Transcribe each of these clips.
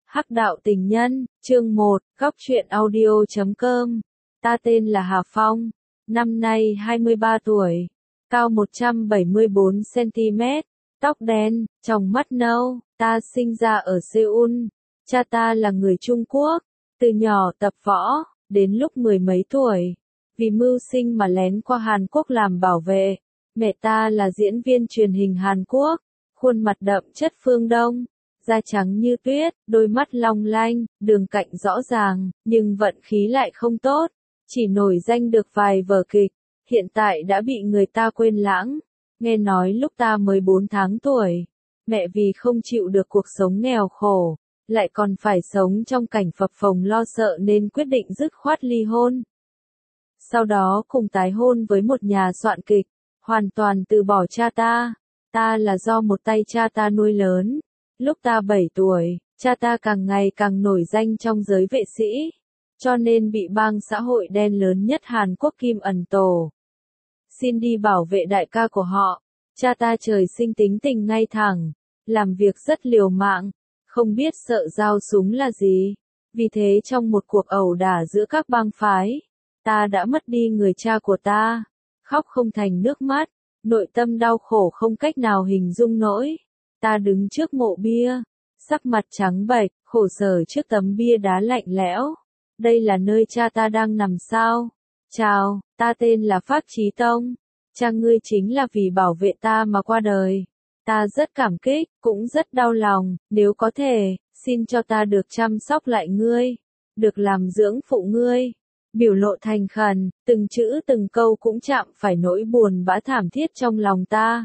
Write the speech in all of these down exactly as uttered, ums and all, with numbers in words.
Hắc đạo tình nhân, chương một, góc truyện audio chấm com. Ta tên là Hà Phong, năm nay hai mươi ba tuổi, cao một trăm bảy mươi bốn xăng ti mét, tóc đen, tròng mắt nâu. Ta sinh ra ở Seoul, cha ta là người Trung Quốc, từ nhỏ tập võ, đến lúc mười mấy tuổi, vì mưu sinh mà lén qua Hàn Quốc làm bảo vệ. Mẹ ta là diễn viên truyền hình Hàn Quốc, khuôn mặt đậm chất phương Đông, da trắng như tuyết, đôi mắt long lanh, đường cạnh rõ ràng, nhưng vận khí lại không tốt, chỉ nổi danh được vài vở kịch, hiện tại đã bị người ta quên lãng. Nghe nói lúc ta mới bốn tháng tuổi, mẹ vì không chịu được cuộc sống nghèo khổ, lại còn phải sống trong cảnh phập phồng lo sợ nên quyết định dứt khoát ly hôn. Sau đó cùng tái hôn với một nhà soạn kịch, hoàn toàn từ bỏ cha ta. Ta là do một tay cha ta nuôi lớn. Lúc ta bảy tuổi, cha ta càng ngày càng nổi danh trong giới vệ sĩ, cho nên bị bang xã hội đen lớn nhất Hàn Quốc Kim Ẩn Tổ xin đi bảo vệ đại ca của họ. Cha ta trời sinh tính tình ngay thẳng, làm việc rất liều mạng, không biết sợ dao súng là gì. Vì thế trong một cuộc ẩu đả giữa các bang phái, ta đã mất đi người cha của ta, khóc không thành nước mắt, nội tâm đau khổ không cách nào hình dung nổi. Ta đứng trước mộ bia, sắc mặt trắng bệch, khổ sở trước tấm bia đá lạnh lẽo. Đây là nơi cha ta đang nằm sao? Chào, ta tên là Phác Chí Tông. Cha ngươi chính là vì bảo vệ ta mà qua đời. Ta rất cảm kích, cũng rất đau lòng, nếu có thể, xin cho ta được chăm sóc lại ngươi, được làm dưỡng phụ ngươi. Biểu lộ thành khẩn, từng chữ từng câu cũng chạm phải nỗi buồn bã thảm thiết trong lòng ta.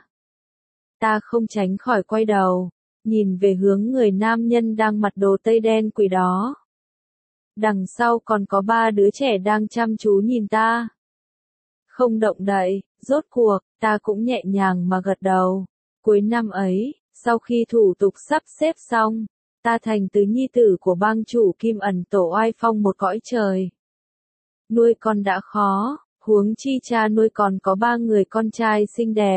Ta không tránh khỏi quay đầu, nhìn về hướng người nam nhân đang mặc đồ tây đen quỷ đó. Đằng sau còn có ba đứa trẻ đang chăm chú nhìn ta. Không động đậy, rốt cuộc, ta cũng nhẹ nhàng mà gật đầu. Cuối năm ấy, sau khi thủ tục sắp xếp xong, ta thành tứ nhi tử của bang chủ Kim Ẩn Tổ oai phong một cõi trời. Nuôi con đã khó, huống chi cha nuôi còn có ba người con trai xinh đẹp,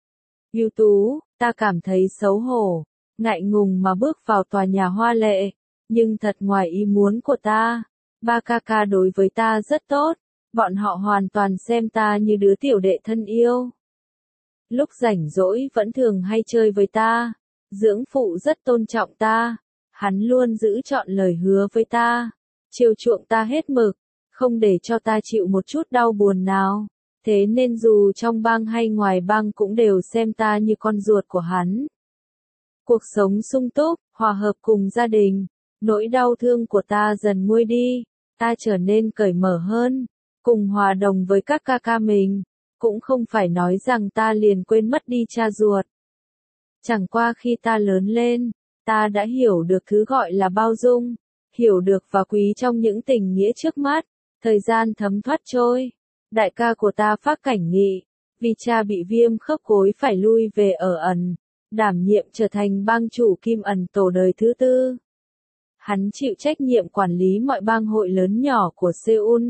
ưu tú. Ta cảm thấy xấu hổ, ngại ngùng mà bước vào tòa nhà hoa lệ, nhưng thật ngoài ý muốn của ta, ba ca ca đối với ta rất tốt, bọn họ hoàn toàn xem ta như đứa tiểu đệ thân yêu. Lúc rảnh rỗi vẫn thường hay chơi với ta, dưỡng phụ rất tôn trọng ta, hắn luôn giữ trọn lời hứa với ta, chiều chuộng ta hết mực, không để cho ta chịu một chút đau buồn nào. Thế nên dù trong bang hay ngoài bang cũng đều xem ta như con ruột của hắn. Cuộc sống sung túc, hòa hợp cùng gia đình, nỗi đau thương của ta dần nguôi đi, ta trở nên cởi mở hơn, cùng hòa đồng với các ca ca mình, cũng không phải nói rằng ta liền quên mất đi cha ruột. Chẳng qua khi ta lớn lên, ta đã hiểu được thứ gọi là bao dung, hiểu được và quý trong những tình nghĩa trước mắt. Thời gian thấm thoát trôi. Đại ca của ta Phác Cảnh Nghị, vì cha bị viêm khớp gối phải lui về ở ẩn, đảm nhiệm trở thành bang chủ Kim Ẩn Tổ đời thứ tư. Hắn chịu trách nhiệm quản lý mọi bang hội lớn nhỏ của Seoul,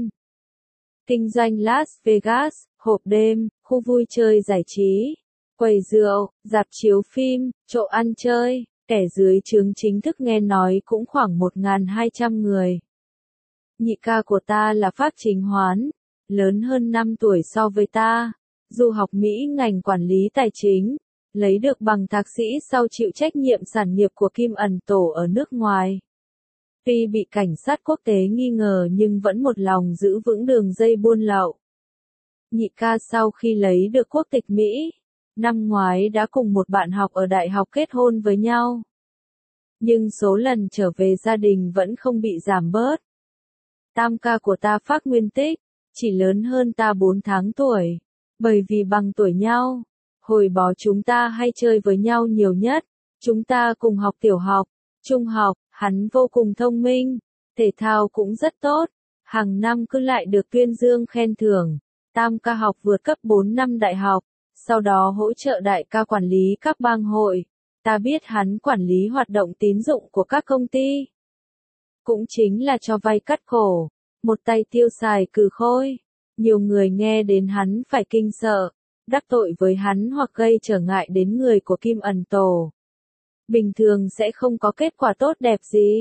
kinh doanh Las Vegas, hộp đêm, khu vui chơi giải trí, quầy rượu, rạp chiếu phim, chỗ ăn chơi. Kẻ dưới trướng chính thức nghe nói cũng khoảng một nghìn hai trăm người. Nhị ca của ta là Phác Chính Hoán, lớn hơn năm tuổi so với ta, du học Mỹ ngành quản lý tài chính, lấy được bằng thạc sĩ sau chịu trách nhiệm sản nghiệp của Kim Ẩn Tổ ở nước ngoài. Tuy bị cảnh sát quốc tế nghi ngờ nhưng vẫn một lòng giữ vững đường dây buôn lậu. Nhị ca sau khi lấy được quốc tịch Mỹ, năm ngoái đã cùng một bạn học ở đại học kết hôn với nhau. Nhưng số lần trở về gia đình vẫn không bị giảm bớt. Tam ca của ta Phác Nguyên Tích, chỉ lớn hơn ta bốn tháng tuổi, bởi vì bằng tuổi nhau, hồi đó chúng ta hay chơi với nhau nhiều nhất, chúng ta cùng học tiểu học, trung học, hắn vô cùng thông minh, thể thao cũng rất tốt, hàng năm cứ lại được tuyên dương khen thưởng. Tam ca học vượt cấp bốn năm đại học, sau đó hỗ trợ đại ca quản lý các bang hội, ta biết hắn quản lý hoạt động tín dụng của các công ty, cũng chính là cho vay cắt cổ, một tay tiêu xài cừ khôi. Nhiều người nghe đến hắn phải kinh sợ, đắc tội với hắn hoặc gây trở ngại đến người của Kim Ẩn Tổ. Bình thường sẽ không có kết quả tốt đẹp gì.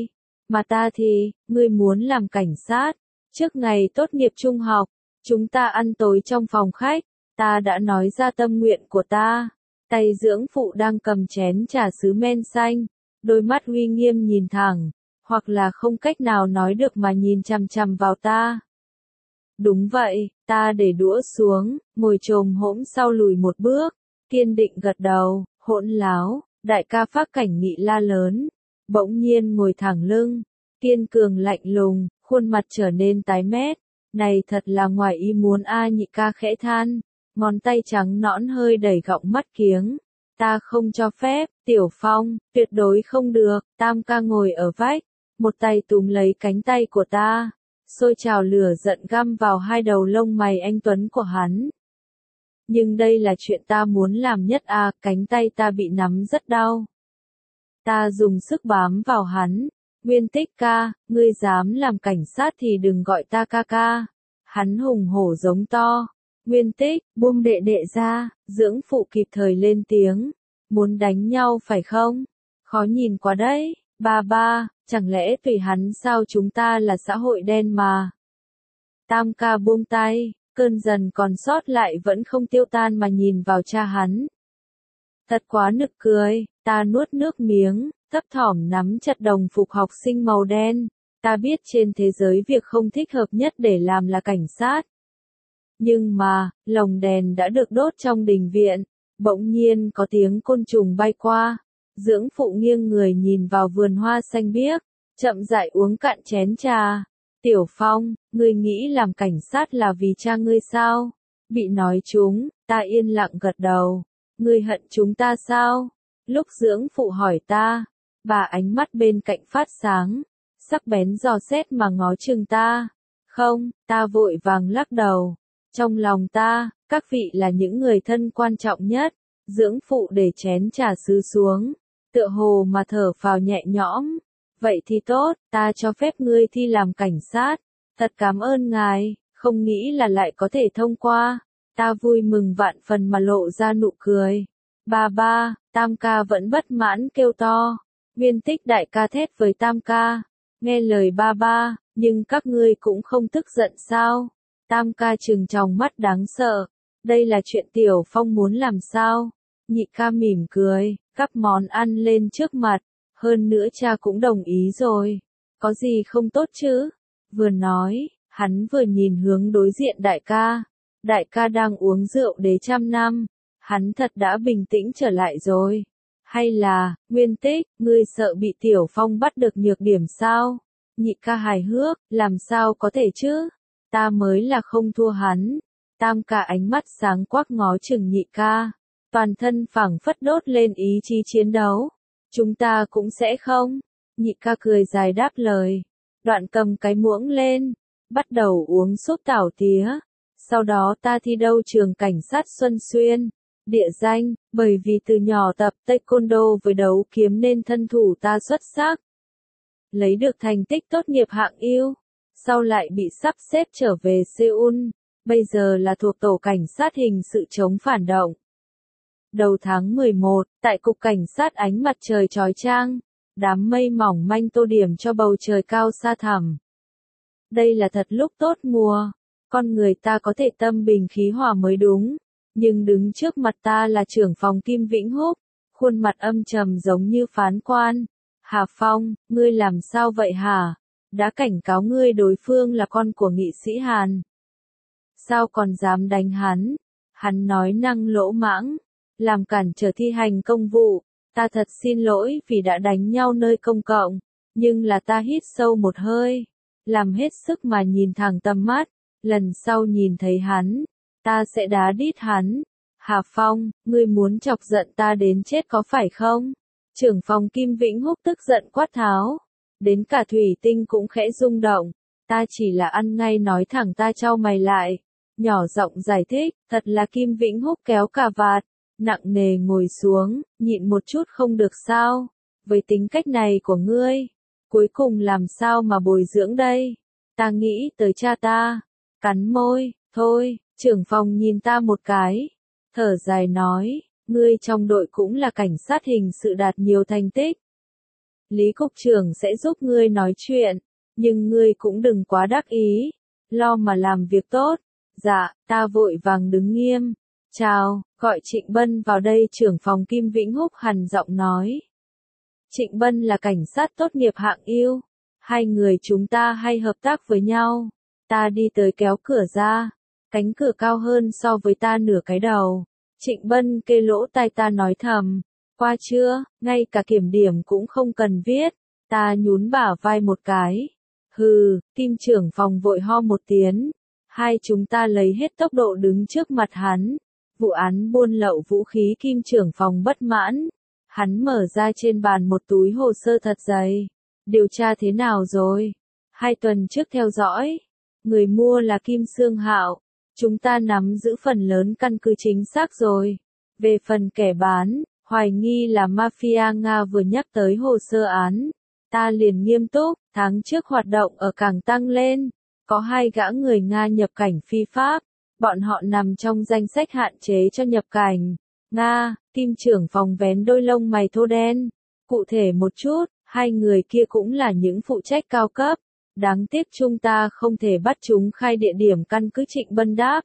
Mà ta thì, ngươi muốn làm cảnh sát. Trước ngày tốt nghiệp trung học, chúng ta ăn tối trong phòng khách, ta đã nói ra tâm nguyện của ta. Tay dưỡng phụ đang cầm chén trà sứ men xanh, đôi mắt uy nghiêm nhìn thẳng, hoặc là không cách nào nói được mà nhìn chằm chằm vào ta. Đúng vậy, ta để đũa xuống, ngồi chồm hổm sau lùi một bước, kiên định gật đầu, hỗn láo, đại ca Phác Cảnh Nghị la lớn, bỗng nhiên ngồi thẳng lưng, kiên cường lạnh lùng, khuôn mặt trở nên tái mét, này thật là ngoài ý muốn a. Nhị ca khẽ than, ngón tay trắng nõn hơi đẩy gọng mắt kiếng, ta không cho phép, Tiểu Phong, tuyệt đối không được. Tam ca ngồi ở vách, một tay túm lấy cánh tay của ta, sôi trào lửa giận găm vào hai đầu lông mày anh tuấn của hắn. Nhưng đây là chuyện ta muốn làm nhất à, cánh tay ta bị nắm rất đau. Ta dùng sức bám vào hắn, Nguyên Tích ca, ngươi dám làm cảnh sát thì đừng gọi ta ca ca. Hắn hùng hổ giống to, Nguyên Tích, buông đệ đệ ra, dưỡng phụ kịp thời lên tiếng, muốn đánh nhau phải không? Khó nhìn quá đấy, ba ba, chẳng lẽ tùy hắn sao, chúng ta là xã hội đen mà. Tam ca buông tay, cơn dần còn sót lại vẫn không tiêu tan mà nhìn vào cha hắn. Thật quá nực cười, ta nuốt nước miếng, thấp thỏm nắm chặt đồng phục học sinh màu đen. Ta biết trên thế giới việc không thích hợp nhất để làm là cảnh sát. Nhưng mà, lồng đèn đã được đốt trong đình viện, bỗng nhiên có tiếng côn trùng bay qua. Dưỡng phụ nghiêng người nhìn vào vườn hoa xanh biếc, chậm rãi uống cạn chén trà. Tiểu Phong, ngươi nghĩ làm cảnh sát là vì cha ngươi sao? Bị nói trúng, ta yên lặng gật đầu. Ngươi hận chúng ta sao? Lúc dưỡng phụ hỏi ta, bà ánh mắt bên cạnh phát sáng, sắc bén dò xét mà ngó chừng ta. Không, ta vội vàng lắc đầu. Trong lòng ta, các vị là những người thân quan trọng nhất. Dưỡng phụ để chén trà sứ xuống, tựa hồ mà thở phào nhẹ nhõm. Vậy thì tốt, ta cho phép ngươi thi làm cảnh sát. Thật cảm ơn ngài, không nghĩ là lại có thể thông qua. Ta vui mừng vạn phần mà lộ ra nụ cười. Ba ba, Tam ca vẫn bất mãn kêu to. Nguyên Tích đại ca thét với Tam ca. Nghe lời ba ba, nhưng các ngươi cũng không tức giận sao? Tam ca trừng tròng mắt đáng sợ. Đây là chuyện Tiểu Phong muốn làm sao? Nhị ca mỉm cười, gắp món ăn lên trước mặt. Hơn nữa cha cũng đồng ý rồi. Có gì không tốt chứ? Vừa nói, hắn vừa nhìn hướng đối diện đại ca. Đại ca đang uống rượu đế trăm năm. Hắn thật đã bình tĩnh trở lại rồi. Hay là, Nguyên Tích, ngươi sợ bị Tiểu Phong bắt được nhược điểm sao? Nhị ca hài hước, làm sao có thể chứ? Ta mới là không thua hắn. Tam ca ánh mắt sáng quắc ngó chừng nhị ca. Toàn thân phảng phất đốt lên ý chí chiến đấu. Chúng ta cũng sẽ không. Nhị ca cười dài đáp lời. Đoạn cầm cái muỗng lên. Bắt đầu uống súp tảo tía. Sau đó ta thi đấu trường cảnh sát Xuân Xuyên. Địa danh, bởi vì từ nhỏ tập taekwondo với đấu kiếm nên thân thủ ta xuất sắc. Lấy được thành tích tốt nghiệp hạng ưu. Sau lại bị sắp xếp trở về Seoul. Bây giờ là thuộc tổ cảnh sát hình sự chống phản động. Đầu tháng mười một, tại cục cảnh sát ánh mặt trời chói chang, đám mây mỏng manh tô điểm cho bầu trời cao xa thẳm. Đây là thật lúc tốt mùa, con người ta có thể tâm bình khí hòa mới đúng, nhưng đứng trước mặt ta là trưởng phòng Kim Vĩnh Húc, khuôn mặt âm trầm giống như phán quan. Hà Phong, ngươi làm sao vậy hả? Đã cảnh cáo ngươi đối phương là con của nghị sĩ Hàn. Sao còn dám đánh hắn? Hắn nói năng lỗ mãng. Làm cản trở thi hành công vụ, ta thật xin lỗi vì đã đánh nhau nơi công cộng, nhưng là ta hít sâu một hơi, làm hết sức mà nhìn thẳng tầm mắt, lần sau nhìn thấy hắn, ta sẽ đá đít hắn. Hà Phong, ngươi muốn chọc giận ta đến chết có phải không? Trưởng phòng Kim Vĩnh Húc tức giận quát tháo, đến cả thủy tinh cũng khẽ rung động, ta chỉ là ăn ngay nói thẳng. Ta chau mày lại, nhỏ giọng giải thích, thật là Kim Vĩnh Húc kéo cà vạt. Nặng nề ngồi xuống, nhịn một chút không được sao? Với tính cách này của ngươi, cuối cùng làm sao mà bồi dưỡng đây? Ta nghĩ tới cha ta. Cắn môi, thôi, trưởng phòng nhìn ta một cái. Thở dài nói, ngươi trong đội cũng là cảnh sát hình sự đạt nhiều thành tích. Lý cục trưởng sẽ giúp ngươi nói chuyện, nhưng ngươi cũng đừng quá đắc ý, lo mà làm việc tốt. Dạ, ta vội vàng đứng nghiêm. Chào, gọi Trịnh Bân vào đây. Trưởng phòng Kim Vĩnh Húc hằn giọng nói. Trịnh Bân là cảnh sát tốt nghiệp hạng ưu. Hai người chúng ta hay hợp tác với nhau. Ta đi tới kéo cửa ra. Cánh cửa cao hơn so với ta nửa cái đầu. Trịnh Bân kê lỗ tai ta nói thầm. Qua chưa, ngay cả kiểm điểm cũng không cần viết. Ta nhún bả vai một cái. Hừ, Kim trưởng phòng vội ho một tiếng. Hai chúng ta lấy hết tốc độ đứng trước mặt hắn. Vụ án buôn lậu vũ khí. Kim trưởng phòng bất mãn. Hắn mở ra trên bàn một túi hồ sơ thật dày. Điều tra thế nào rồi? Hai tuần trước theo dõi. Người mua là Kim Sương Hạo. Chúng ta nắm giữ phần lớn căn cứ chính xác rồi. Về phần kẻ bán, hoài nghi là mafia Nga. Vừa nhắc tới hồ sơ án, ta liền nghiêm túc. Tháng trước hoạt động ở cảng tăng lên. Có hai gã người Nga nhập cảnh phi pháp. Bọn họ nằm trong danh sách hạn chế cho nhập cảnh. Nga, Kim trưởng phòng vén đôi lông mày thô đen. Cụ thể một chút, hai người kia cũng là những phụ trách cao cấp. Đáng tiếc chúng ta không thể bắt chúng khai địa điểm căn cứ. Trịnh Bân đáp.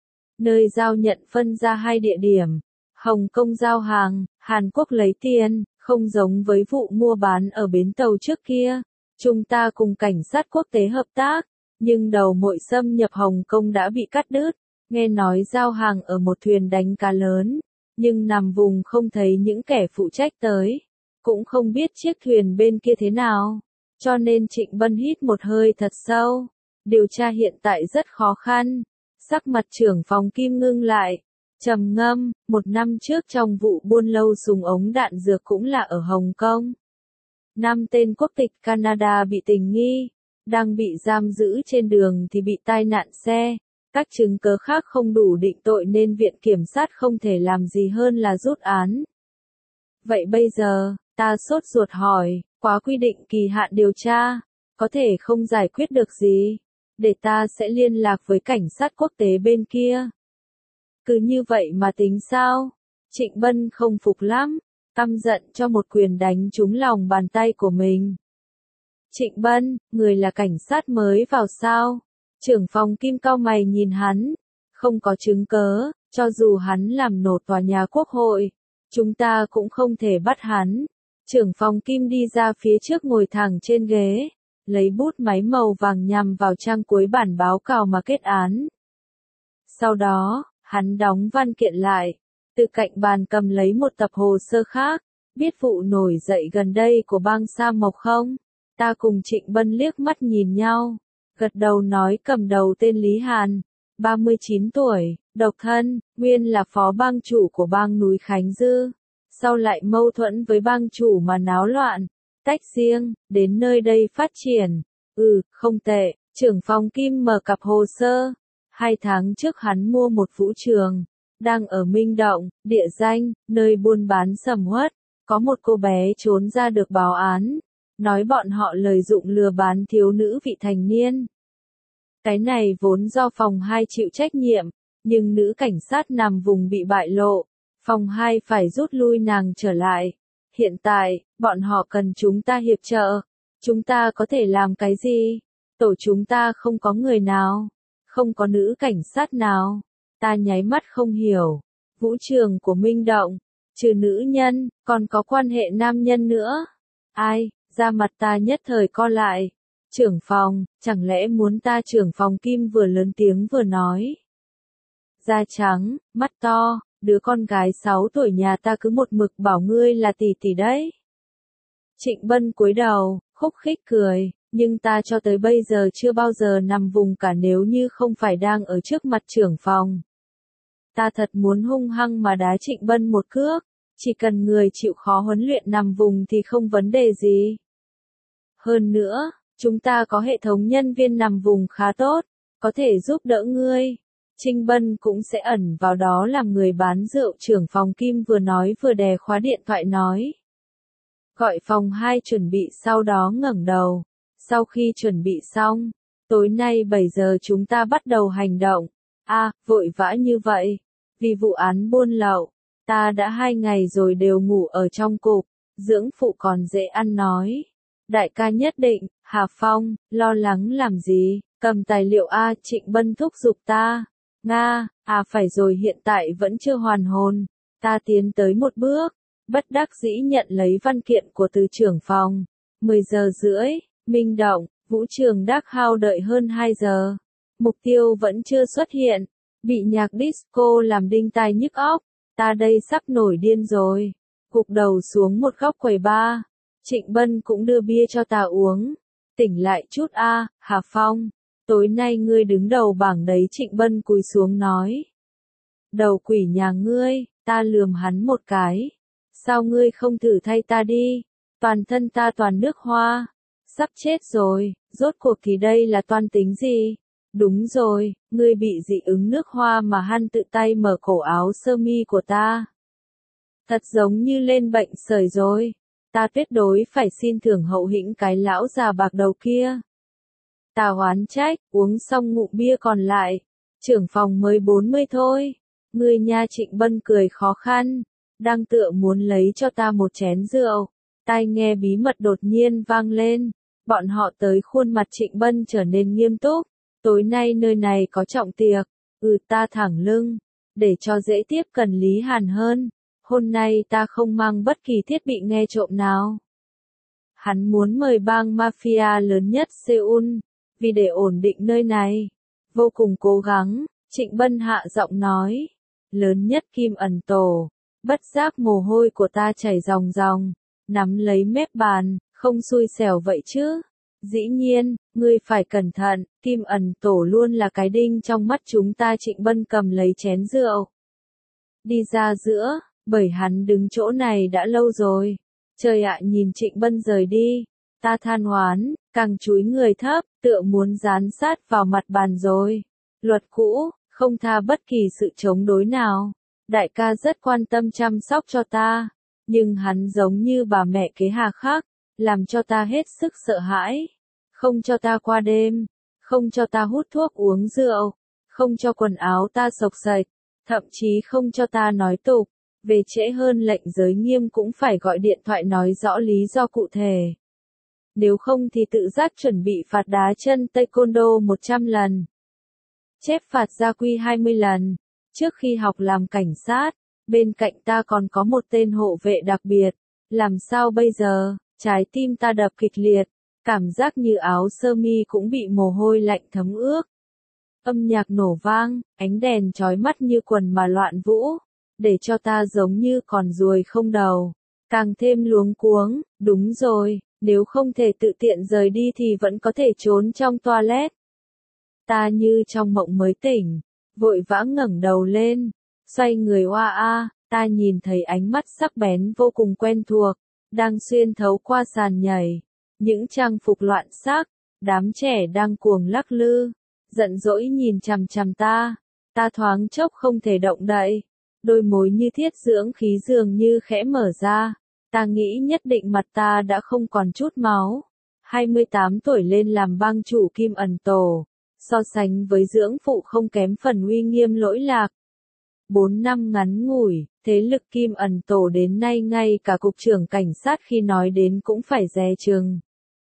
Nơi giao nhận phân ra hai địa điểm. Hồng Kông giao hàng, Hàn Quốc lấy tiền, không giống với vụ mua bán ở bến tàu trước kia. Chúng ta cùng cảnh sát quốc tế hợp tác, nhưng đầu mồi xâm nhập Hồng Kông đã bị cắt đứt. Nghe nói giao hàng ở một thuyền đánh cá lớn, nhưng nằm vùng không thấy những kẻ phụ trách tới. Cũng không biết chiếc thuyền bên kia thế nào. Cho nên Trịnh Bân hít một hơi thật sâu. Điều tra hiện tại rất khó khăn. Sắc mặt trưởng phòng Kim ngưng lại. Trầm ngâm, một năm trước trong vụ buôn lậu súng ống đạn dược cũng là ở Hồng Kông. Năm tên quốc tịch Canada bị tình nghi. Đang bị giam giữ trên đường thì bị tai nạn xe. Các chứng cứ khác không đủ định tội nên viện kiểm sát không thể làm gì hơn là rút án. Vậy bây giờ, ta sốt ruột hỏi, quá quy định kỳ hạn điều tra, có thể không giải quyết được gì, để ta sẽ liên lạc với cảnh sát quốc tế bên kia. Cứ như vậy mà tính sao? Trịnh Bân không phục lắm, căm giận cho một quyền đánh trúng lòng bàn tay của mình. Trịnh Bân, người là cảnh sát mới vào sao? Trưởng phòng Kim cau mày nhìn hắn, không có chứng cớ, cho dù hắn làm nổ tòa nhà quốc hội, chúng ta cũng không thể bắt hắn. Trưởng phòng Kim đi ra phía trước ngồi thẳng trên ghế, lấy bút máy màu vàng nhằm vào trang cuối bản báo cáo mà kết án. Sau đó, hắn đóng văn kiện lại, từ cạnh bàn cầm lấy một tập hồ sơ khác. Biết vụ nổi dậy gần đây của bang Sa Mộc không? Ta cùng Trịnh Bân liếc mắt nhìn nhau, gật đầu nói cầm đầu tên Lý Hàn, ba mươi chín tuổi, độc thân, nguyên là phó bang chủ của bang núi Khánh Dư. Sau lại mâu thuẫn với bang chủ mà náo loạn, tách riêng, đến nơi đây phát triển. Ừ, không tệ. Trưởng phòng Kim mở cặp hồ sơ. Hai tháng trước hắn mua một vũ trường, đang ở Minh Động, địa danh, nơi buôn bán sầm uất. Có một cô bé trốn ra được báo án, nói bọn họ lợi dụng lừa bán thiếu nữ vị thành niên. Cái này vốn do phòng hai chịu trách nhiệm, nhưng nữ cảnh sát nằm vùng bị bại lộ. Phòng hai phải rút lui nàng trở lại. Hiện tại, bọn họ cần chúng ta hiệp trợ. Chúng ta có thể làm cái gì? Tổ chúng ta không có người nào. Không có nữ cảnh sát nào. Ta nháy mắt không hiểu. Vũ trường của Minh Động, trừ nữ nhân, còn có quan hệ nam nhân nữa. Ai? Da mặt ta nhất thời co lại. Trưởng phòng, chẳng lẽ muốn ta? Trưởng phòng Kim vừa lớn tiếng vừa nói. Da trắng, mắt to. Đứa con gái sáu tuổi nhà ta cứ một mực bảo ngươi là tỷ tỷ đấy. Trịnh Bân cúi đầu, khúc khích cười, nhưng ta cho tới bây giờ chưa bao giờ nằm vùng cả nếu như không phải đang ở trước mặt trưởng phòng. Ta thật muốn hung hăng mà đá Trịnh Bân một cước, chỉ cần người chịu khó huấn luyện nằm vùng thì không vấn đề gì. Hơn nữa, chúng ta có hệ thống nhân viên nằm vùng khá tốt, có thể giúp đỡ ngươi. Trịnh Bân cũng sẽ ẩn vào đó làm người bán rượu. Trưởng phòng Kim vừa nói vừa đè khóa điện thoại nói. Gọi phòng hai chuẩn bị, sau đó ngẩng đầu. Sau khi chuẩn bị xong, tối nay bảy giờ chúng ta bắt đầu hành động. À, vội vã như vậy. Vì vụ án buôn lậu, ta đã hai ngày rồi đều ngủ ở trong cục. dưỡng phụ còn dễ ăn nói. Đại ca nhất định, Hà Phong, lo lắng làm gì, cầm tài liệu A, Trịnh Bân thúc giục ta. Nga, à phải rồi hiện tại vẫn chưa hoàn hồn. Ta tiến tới một bước, bất đắc dĩ nhận lấy văn kiện của từ trưởng phòng. mười giờ rưỡi, Minh Động, vũ trường Đắc Hao đợi hơn hai giờ. Mục tiêu vẫn chưa xuất hiện, bị nhạc disco làm đinh tai nhức óc. Ta đây sắp nổi điên rồi. Gục đầu xuống một góc quầy bar. Trịnh Bân cũng đưa bia cho ta uống. Tỉnh lại chút a, Hà Phong. Tối nay ngươi đứng đầu bảng đấy, Trịnh Bân cúi xuống nói. Đầu quỷ nhà ngươi, ta lườm hắn một cái. Sao ngươi không thử thay ta đi? Toàn thân ta toàn nước hoa. Sắp chết rồi, rốt cuộc thì đây là toan tính gì? Đúng rồi, ngươi bị dị ứng nước hoa mà hắn tự tay mở cổ áo sơ mi của ta. Thật giống như lên bệnh sởi rồi. Ta tuyệt đối phải xin thưởng hậu hĩnh cái lão già bạc đầu kia. Ta oán trách, uống xong ngụm bia còn lại. Trưởng phòng mới bốn mươi thôi. Ngươi nha, Trịnh Bân cười khó khăn. Đang tựa muốn lấy cho ta một chén rượu. Tai nghe bí mật đột nhiên vang lên. Bọn họ tới, khuôn mặt Trịnh Bân trở nên nghiêm túc. Tối nay nơi này có trọng tiệc. Ừ, ta thẳng lưng. Để cho dễ tiếp cận Lý Hàn hơn. Hôm nay ta không mang bất kỳ thiết bị nghe trộm nào. Hắn muốn mời bang mafia lớn nhất Seoul. Vì để ổn định nơi này. Vô cùng cố gắng, Trịnh Bân hạ giọng nói. Lớn nhất Kim Ẩn Tổ. Bất giác mồ hôi của ta chảy ròng ròng. Nắm lấy mép bàn, không xui xẻo vậy chứ. Dĩ nhiên, ngươi phải cẩn thận, Kim Ẩn Tổ luôn là cái đinh trong mắt chúng ta. Trịnh Bân cầm lấy chén rượu. Đi ra giữa, bởi hắn đứng chỗ này đã lâu rồi. Trời ạ, nhìn Trịnh Bân rời đi. Ta than oán, càng chúi người thấp, tựa muốn dán sát vào mặt bàn rồi. Luật cũ, không tha bất kỳ sự chống đối nào. Đại ca rất quan tâm chăm sóc cho ta. Nhưng hắn giống như bà mẹ kế hà khắc, làm cho ta hết sức sợ hãi. Không cho ta qua đêm, không cho ta hút thuốc uống rượu, không cho quần áo ta xộc xệch, thậm chí không cho ta nói tục. Về trễ hơn lệnh giới nghiêm cũng phải gọi điện thoại nói rõ lý do cụ thể. Nếu không thì tự giác chuẩn bị phạt đá chân taekwondo một trăm lần. Chép phạt gia quy hai mươi lần. Trước khi học làm cảnh sát, bên cạnh ta còn có một tên hộ vệ đặc biệt. Làm sao bây giờ? Trái tim ta đập kịch liệt. Cảm giác như áo sơ mi cũng bị mồ hôi lạnh thấm ướt. Âm nhạc nổ vang, ánh đèn chói mắt như quần mà loạn vũ. Để cho ta giống như con ruồi không đầu. Càng thêm luống cuống, đúng rồi, nếu không thể tự tiện rời đi thì vẫn có thể trốn trong toilet. Ta như trong mộng mới tỉnh, vội vã ngẩng đầu lên, xoay người oa a, ta nhìn thấy ánh mắt sắc bén vô cùng quen thuộc, đang xuyên thấu qua sàn nhảy. Những trang phục loạn sắc, đám trẻ đang cuồng lắc lư, giận dỗi nhìn chằm chằm ta. Ta thoáng chốc không thể động đậy. Đôi môi như thiết dưỡng khí dường như khẽ mở ra. Ta nghĩ nhất định mặt ta đã không còn chút máu. hai mươi tám tuổi lên làm bang chủ Kim Ẩn Tổ. So sánh với dưỡng phụ không kém phần uy nghiêm lỗi lạc. bốn năm ngắn ngủi, thế lực Kim Ẩn Tổ đến nay ngay cả cục trưởng cảnh sát khi nói đến cũng phải dè chừng.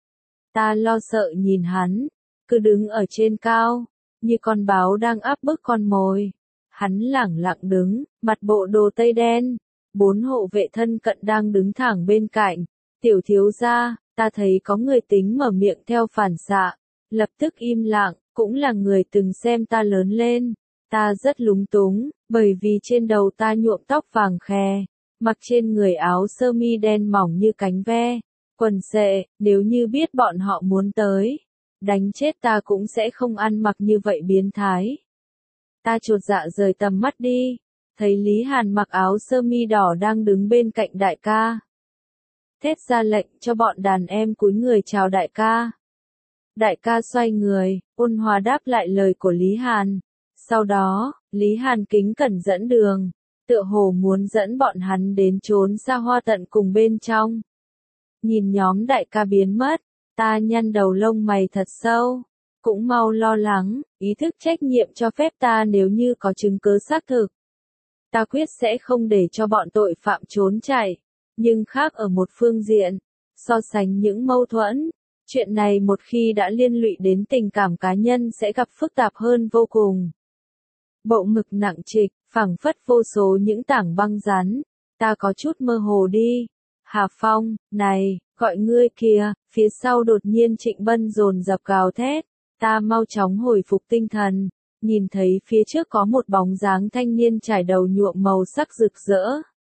Ta lo sợ nhìn hắn, cứ đứng ở trên cao, như con báo đang áp bức con mồi. Hắn lẳng lặng đứng, mặt bộ đồ tây đen, bốn hộ vệ thân cận đang đứng thẳng bên cạnh. Tiểu thiếu gia, ta thấy có người tính mở miệng theo phản xạ, lập tức im lặng, cũng là người từng xem ta lớn lên. Ta rất lúng túng, bởi vì trên đầu ta nhuộm tóc vàng khè, mặc trên người áo sơ mi đen mỏng như cánh ve, quần xệ. Nếu như biết bọn họ muốn tới, đánh chết ta cũng sẽ không ăn mặc như vậy biến thái. Ta chột dạ rời tầm mắt đi, thấy Lý Hàn mặc áo sơ mi đỏ đang đứng bên cạnh đại ca. Thét ra lệnh cho bọn đàn em cúi người chào đại ca. Đại ca xoay người, ôn hòa đáp lại lời của Lý Hàn. Sau đó, Lý Hàn kính cẩn dẫn đường, tựa hồ muốn dẫn bọn hắn đến chốn xa hoa tận cùng bên trong. Nhìn nhóm đại ca biến mất, ta nhăn đầu lông mày thật sâu. Cũng mau lo lắng, ý thức trách nhiệm cho phép ta nếu như có chứng cứ xác thực. Ta quyết sẽ không để cho bọn tội phạm trốn chạy. nhưng khác ở một phương diện. So sánh những mâu thuẫn, chuyện này một khi đã liên lụy đến tình cảm cá nhân sẽ gặp phức tạp hơn vô cùng. Bộ ngực nặng trịch, phảng phất vô số những tảng băng rắn, ta có chút mơ hồ đi. Hà Phong, này, gọi ngươi kìa, phía sau đột nhiên Trịnh Bân dồn dập gào thét, ta mau chóng hồi phục tinh thần, nhìn thấy phía trước có một bóng dáng thanh niên trải đầu nhuộm màu sắc rực rỡ.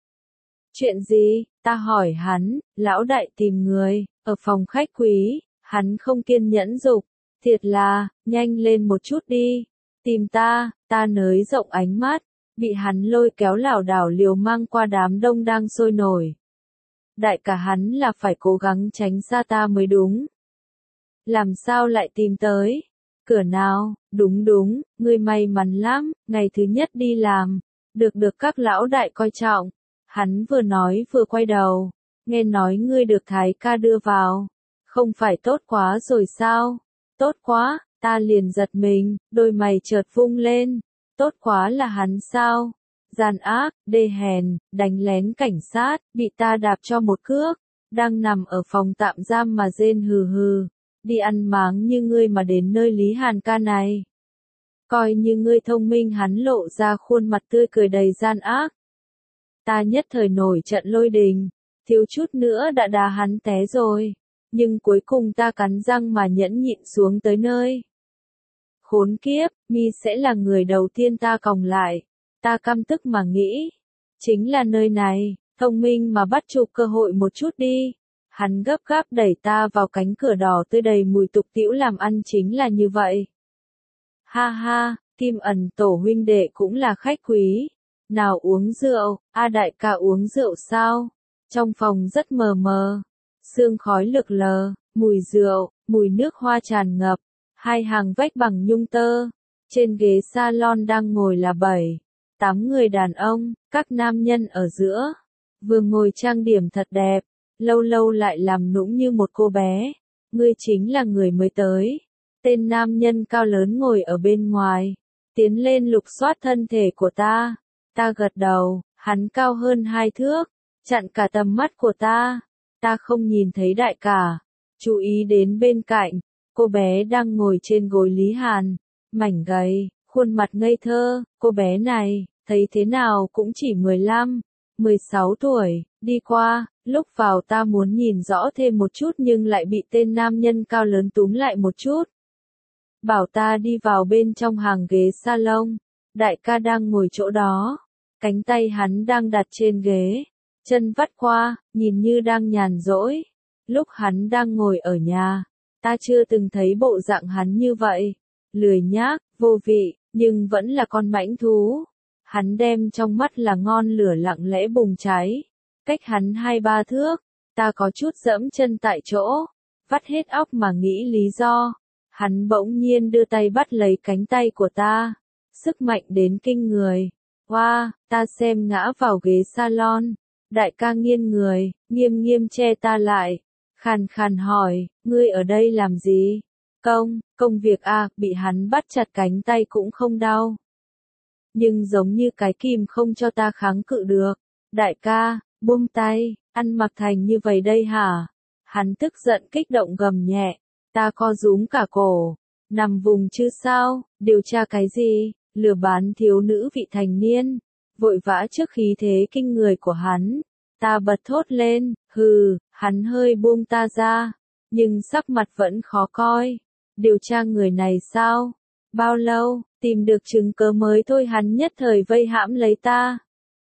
Chuyện gì? Ta hỏi hắn, lão đại tìm người, ở phòng khách quý, hắn không kiên nhẫn dục, thiệt là, nhanh lên một chút đi, tìm ta, ta nới rộng ánh mắt, bị hắn lôi kéo lảo đảo liều mang qua đám đông đang sôi nổi. Đại cả hắn là phải cố gắng tránh xa ta mới đúng. Làm sao lại tìm tới? Cửa nào? Đúng đúng, ngươi may mắn lắm, ngày thứ nhất đi làm, được được các lão đại coi trọng. Hắn vừa nói vừa quay đầu, nghe nói ngươi được Thái ca đưa vào, không phải tốt quá rồi sao? Tốt quá, ta liền giật mình, đôi mày chợt vung lên, tốt quá là hắn sao? Gian ác, đê hèn, đánh lén cảnh sát, bị ta đạp cho một cước, đang nằm ở phòng tạm giam mà rên hừ hừ, đi ăn máng như ngươi mà đến nơi Lý Hàn ca này. Coi như ngươi thông minh, hắn lộ ra khuôn mặt tươi cười đầy gian ác. Ta nhất thời nổi trận lôi đình, thiếu chút nữa đã đá hắn té rồi, nhưng cuối cùng ta cắn răng mà nhẫn nhịn xuống tới nơi. Khốn kiếp, mi sẽ là người đầu tiên ta còng lại, ta căm tức mà nghĩ, chính là nơi này, thông minh mà bắt chụp cơ hội một chút đi. Hắn gấp gáp đẩy ta vào cánh cửa đỏ tươi đầy mùi tục tĩu, làm ăn chính là như vậy. Ha ha, Kim Ẩn tổ huynh đệ cũng là khách quý. Nào uống rượu, a đại ca uống rượu sao? Trong phòng rất mờ mờ, sương khói lượn lờ, mùi rượu, mùi nước hoa tràn ngập, hai hàng vách bằng nhung tơ. Trên ghế salon đang ngồi là bảy, tám người đàn ông, các nam nhân ở giữa, vừa ngồi trang điểm thật đẹp, lâu lâu lại làm nũng như một cô bé. Ngươi chính là người mới tới. Tên nam nhân cao lớn ngồi ở bên ngoài, tiến lên lục soát thân thể của ta. Ta gật đầu, hắn cao hơn hai thước, chặn cả tầm mắt của ta. Ta không nhìn thấy đại cả, chú ý đến bên cạnh, cô bé đang ngồi trên gối Lý Hàn, mảnh gầy, khuôn mặt ngây thơ. Cô bé này, thấy thế nào cũng chỉ mười lăm, mười sáu tuổi, đi qua, lúc vào ta muốn nhìn rõ thêm một chút nhưng lại bị tên nam nhân cao lớn túm lại một chút. Bảo ta đi vào bên trong hàng ghế salon, đại ca đang ngồi chỗ đó, cánh tay hắn đang đặt trên ghế, chân vắt qua, nhìn như đang nhàn rỗi. Lúc hắn đang ngồi ở nhà, ta chưa từng thấy bộ dạng hắn như vậy, lười nhác, vô vị, nhưng vẫn là con mãnh thú. Hắn đem trong mắt là ngon lửa lặng lẽ bùng cháy, cách hắn hai ba thước, ta có chút dẫm chân tại chỗ, vắt hết óc mà nghĩ lý do. Hắn bỗng nhiên đưa tay bắt lấy cánh tay của ta, sức mạnh đến kinh người. Wow, ta xem ngã vào ghế salon, đại ca nghiêng người, nghiêm nghiêm che ta lại, khàn khàn hỏi, ngươi ở đây làm gì? Công, công việc à, bị hắn bắt chặt cánh tay cũng không đau. Nhưng giống như cái kìm không cho ta kháng cự được. Đại ca, buông tay, ăn mặc thành như vậy đây hả? Hắn tức giận kích động gầm nhẹ, ta co rúm cả cổ, nằm vùng chứ sao, điều tra cái gì, lừa bán thiếu nữ vị thành niên, vội vã trước khí thế kinh người của hắn. Ta bật thốt lên, hừ, hắn hơi buông ta ra, nhưng sắc mặt vẫn khó coi. Điều tra người này sao? Bao lâu? Tìm được chứng cớ mới thôi. Hắn nhất thời vây hãm lấy ta.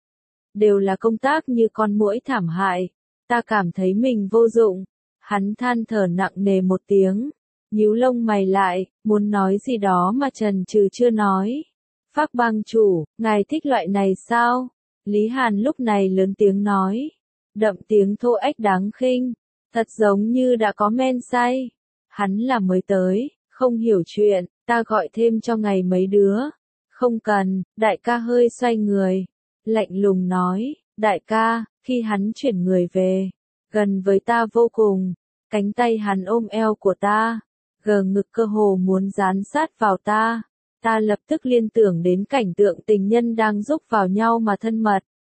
Đều là công tác như con muỗi thảm hại. Ta cảm thấy mình vô dụng. Hắn than thở nặng nề một tiếng, nhíu lông mày lại, muốn nói gì đó mà chần chừ chưa nói. Phác bang chủ, ngài thích loại này sao? Lý Hàn lúc này lớn tiếng nói, đậm tiếng thô ếch đáng khinh, thật giống như đã có men say. Hắn là mới tới, không hiểu chuyện, ta gọi thêm cho ngày mấy đứa. Không cần, đại ca hơi xoay người, lạnh lùng nói, đại ca, khi hắn chuyển người về, gần với ta vô cùng, cánh tay hắn ôm eo của ta, gờ ngực cơ hồ muốn dán sát vào ta. Ta lập tức liên tưởng đến cảnh tượng tình nhân đang dúc vào nhau mà thân mật.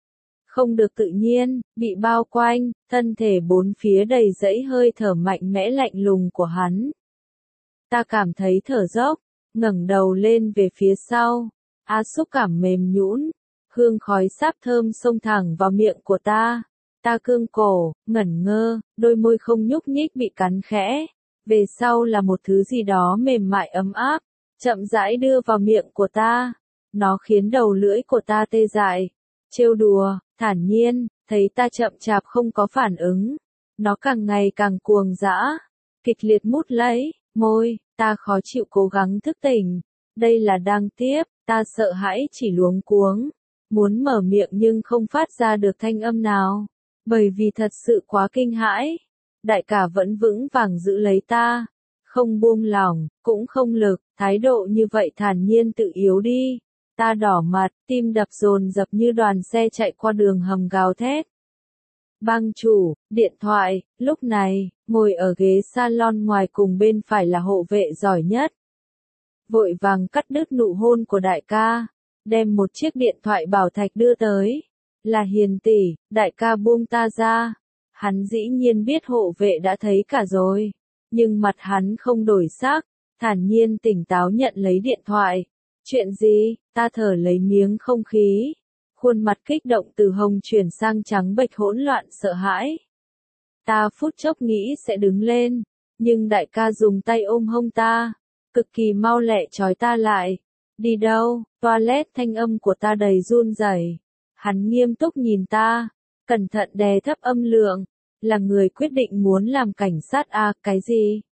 không được tự nhiên, bị bao quanh, thân thể bốn phía đầy dẫy hơi thở mạnh mẽ lạnh lùng của hắn. Ta cảm thấy thở dốc, ngẩng đầu lên về phía sau, á xúc cảm mềm nhũn, hương khói sáp thơm xông thẳng vào miệng của ta. Ta cương cổ, ngẩn ngơ, đôi môi không nhúc nhích bị cắn khẽ. Về sau là một thứ gì đó mềm mại ấm áp, chậm rãi đưa vào miệng của ta. Nó khiến đầu lưỡi của ta tê dại, trêu đùa, thản nhiên, thấy ta chậm chạp không có phản ứng. Nó càng ngày càng cuồng dã, kịch liệt mút lấy, môi, ta khó chịu cố gắng thức tỉnh. Đây là đang tiếp, ta sợ hãi chỉ luống cuống, muốn mở miệng nhưng không phát ra được thanh âm nào. Bởi vì thật sự quá kinh hãi, đại ca vẫn vững vàng giữ lấy ta, không buông lỏng, cũng không lực, thái độ như vậy thản nhiên tự yếu đi. Ta đỏ mặt, tim đập dồn dập như đoàn xe chạy qua đường hầm gào thét. Bang chủ, điện thoại, lúc này, ngồi ở ghế salon ngoài cùng bên phải là hộ vệ giỏi nhất. Vội vàng cắt đứt nụ hôn của đại ca, đem một chiếc điện thoại bảo thạch đưa tới. Là Hiền tỷ, đại ca buông ta ra. Hắn dĩ nhiên biết hộ vệ đã thấy cả rồi, nhưng mặt hắn không đổi sắc, thản nhiên tỉnh táo nhận lấy điện thoại. Chuyện gì? Ta thở lấy miếng không khí, khuôn mặt kích động từ hồng chuyển sang trắng bệch hỗn loạn sợ hãi. Ta phút chốc nghĩ sẽ đứng lên, nhưng đại ca dùng tay ôm hông ta, cực kỳ mau lẹ trói ta lại. Đi đâu? Toilet, thanh âm của ta đầy run rẩy. Hắn nghiêm túc nhìn ta, cẩn thận đè thấp âm lượng, là người quyết định muốn làm cảnh sát à, cái gì?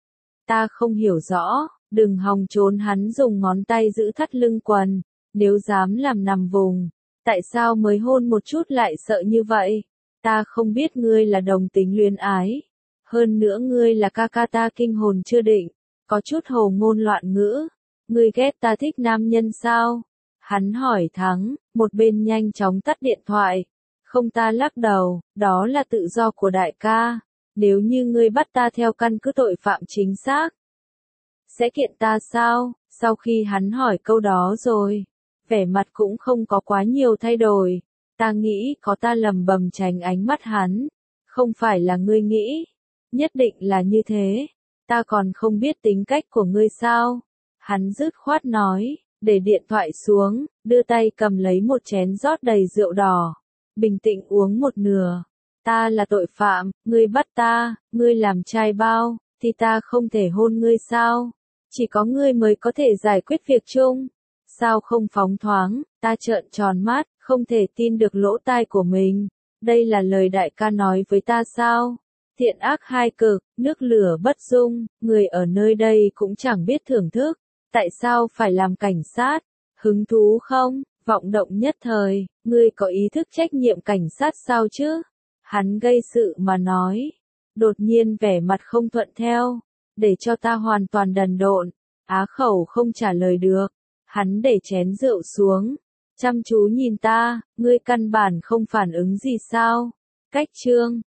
Ta không hiểu rõ, đừng hòng trốn. Hắn dùng ngón tay giữ thắt lưng quần, nếu dám làm nằm vùng, tại sao mới hôn một chút lại sợ như vậy? Ta không biết ngươi là đồng tính luyến ái, hơn nữa ngươi là ca ca ta kinh hồn chưa định, có chút hồ ngôn loạn ngữ, ngươi ghét ta thích nam nhân sao? Hắn hỏi thắng, một bên nhanh chóng tắt điện thoại. Không, ta lắc đầu, đó là tự do của đại ca. Nếu như ngươi bắt ta theo căn cứ tội phạm chính xác, sẽ kiện ta sao? Sau khi hắn hỏi câu đó rồi, vẻ mặt cũng không có quá nhiều thay đổi. Ta nghĩ có, ta lầm bầm tránh ánh mắt hắn. Không phải là ngươi nghĩ, nhất định là như thế. Ta còn không biết tính cách của ngươi sao? Hắn dứt khoát nói, để điện thoại xuống, đưa tay cầm lấy một chén rót đầy rượu đỏ, bình tĩnh uống một nửa. Ta là tội phạm, ngươi bắt ta, ngươi làm trai bao, thì ta không thể hôn ngươi sao? Chỉ có ngươi mới có thể giải quyết việc chung. Sao không phóng thoáng? Ta trợn tròn mắt, không thể tin được lỗ tai của mình. Đây là lời đại ca nói với ta sao? Thiện ác hai cực, nước lửa bất dung, người ở nơi đây cũng chẳng biết thưởng thức. Tại sao phải làm cảnh sát? Hứng thú không? Vọng động nhất thời, ngươi có ý thức trách nhiệm cảnh sát sao chứ? Hắn gây sự mà nói. Đột nhiên vẻ mặt không thuận theo, để cho ta hoàn toàn đần độn, á khẩu không trả lời được. Hắn để chén rượu xuống, chăm chú nhìn ta, ngươi căn bản không phản ứng gì sao? Cách chương